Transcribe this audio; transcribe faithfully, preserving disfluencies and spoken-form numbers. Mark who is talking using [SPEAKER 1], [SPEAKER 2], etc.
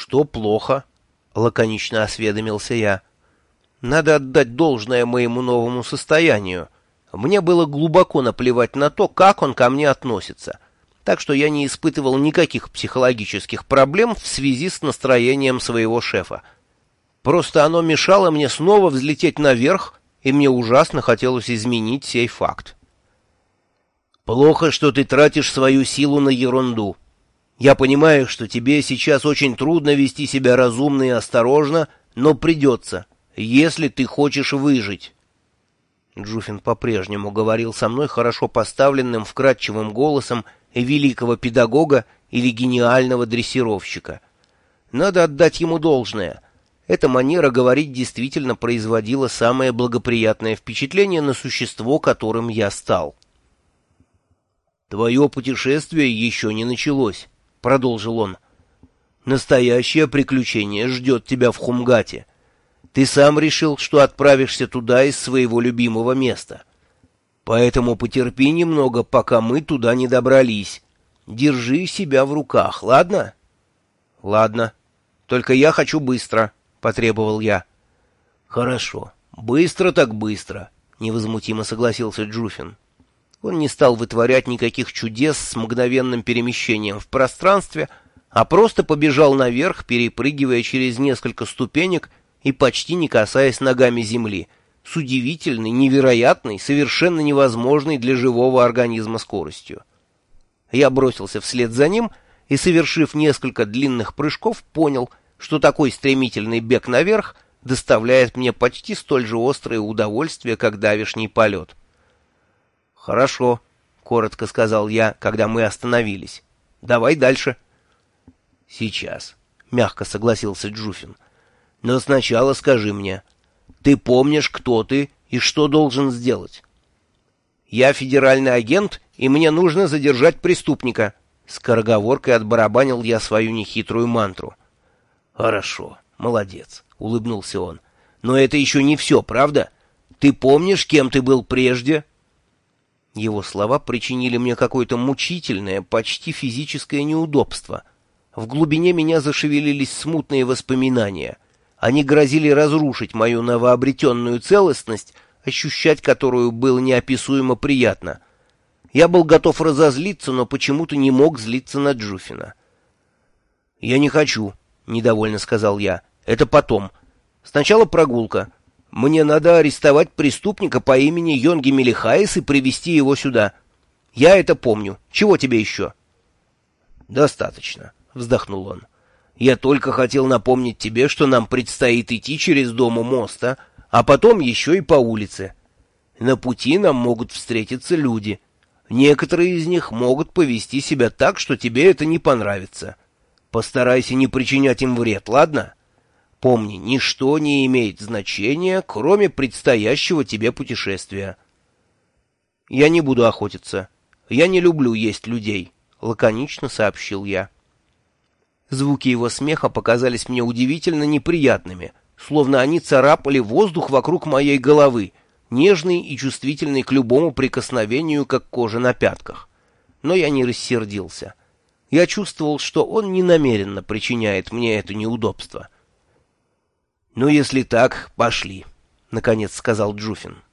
[SPEAKER 1] что плохо?» — лаконично осведомился я. Надо отдать должное моему новому состоянию. Мне было глубоко наплевать на то, как он ко мне относится, так что я не испытывал никаких психологических проблем в связи с настроением своего шефа. Просто оно мешало мне снова взлететь наверх, и мне ужасно хотелось изменить сей факт. «Плохо, что ты тратишь свою силу на ерунду. Я понимаю, что тебе сейчас очень трудно вести себя разумно и осторожно, но придется, если ты хочешь выжить». Джуфин по-прежнему говорил со мной хорошо поставленным, вкрадчивым голосом великого педагога или гениального дрессировщика. Надо отдать ему должное. Эта манера говорить действительно производила самое благоприятное впечатление на существо, которым я стал. «Твое путешествие еще не началось», — продолжил он. «Настоящее приключение ждет тебя в Хумгате. Ты сам решил, что отправишься туда из своего любимого места. Поэтому потерпи немного, пока мы туда не добрались. Держи себя в руках, ладно?» «Ладно. Только я хочу быстро», — потребовал я. «Хорошо. Быстро так быстро», — невозмутимо согласился Джуфин. Он не стал вытворять никаких чудес с мгновенным перемещением в пространстве, а просто побежал наверх, перепрыгивая через несколько ступенек и почти не касаясь ногами земли, с удивительной, невероятной, совершенно невозможной для живого организма скоростью. Я бросился вслед за ним и, совершив несколько длинных прыжков, понял, что такой стремительный бег наверх доставляет мне почти столь же острое удовольствие, как давешний полет. «Хорошо», — коротко сказал я, когда мы остановились. «Давай дальше». «Сейчас», — мягко согласился Джуфин. «Но сначала скажи мне, ты помнишь, кто ты и что должен сделать?» «Я федеральный агент, и мне нужно задержать преступника», — скороговоркой отбарабанил я свою нехитрую мантру. «Хорошо, молодец», — улыбнулся он. «Но это еще не все, правда? Ты помнишь, кем ты был прежде?» Его слова причинили мне какое-то мучительное, почти физическое неудобство. В глубине меня зашевелились смутные воспоминания. Они грозили разрушить мою новообретенную целостность, ощущать которую было неописуемо приятно. Я был готов разозлиться, но почему-то не мог злиться на Джуфина. «Я не хочу», — недовольно сказал я. «Это потом. Сначала прогулка. Мне надо арестовать преступника по имени Йонги Мелихаис и привести его сюда. Я это помню. Чего тебе еще?» «Достаточно», — вздохнул он. «Я только хотел напомнить тебе, что нам предстоит идти через дом у моста, а потом еще и по улице. На пути нам могут встретиться люди. Некоторые из них могут повести себя так, что тебе это не понравится. Постарайся не причинять им вред, ладно? Помни, ничто не имеет значения, кроме предстоящего тебе путешествия». «Я не буду охотиться. Я не люблю есть людей», — лаконично сообщил я. Звуки его смеха показались мне удивительно неприятными, словно они царапали воздух вокруг моей головы, нежный и чувствительный к любому прикосновению, как кожа на пятках. Но я не рассердился. Я чувствовал, что он не намеренно причиняет мне это неудобство. «Ну, если так, пошли», — наконец сказал Джуфин.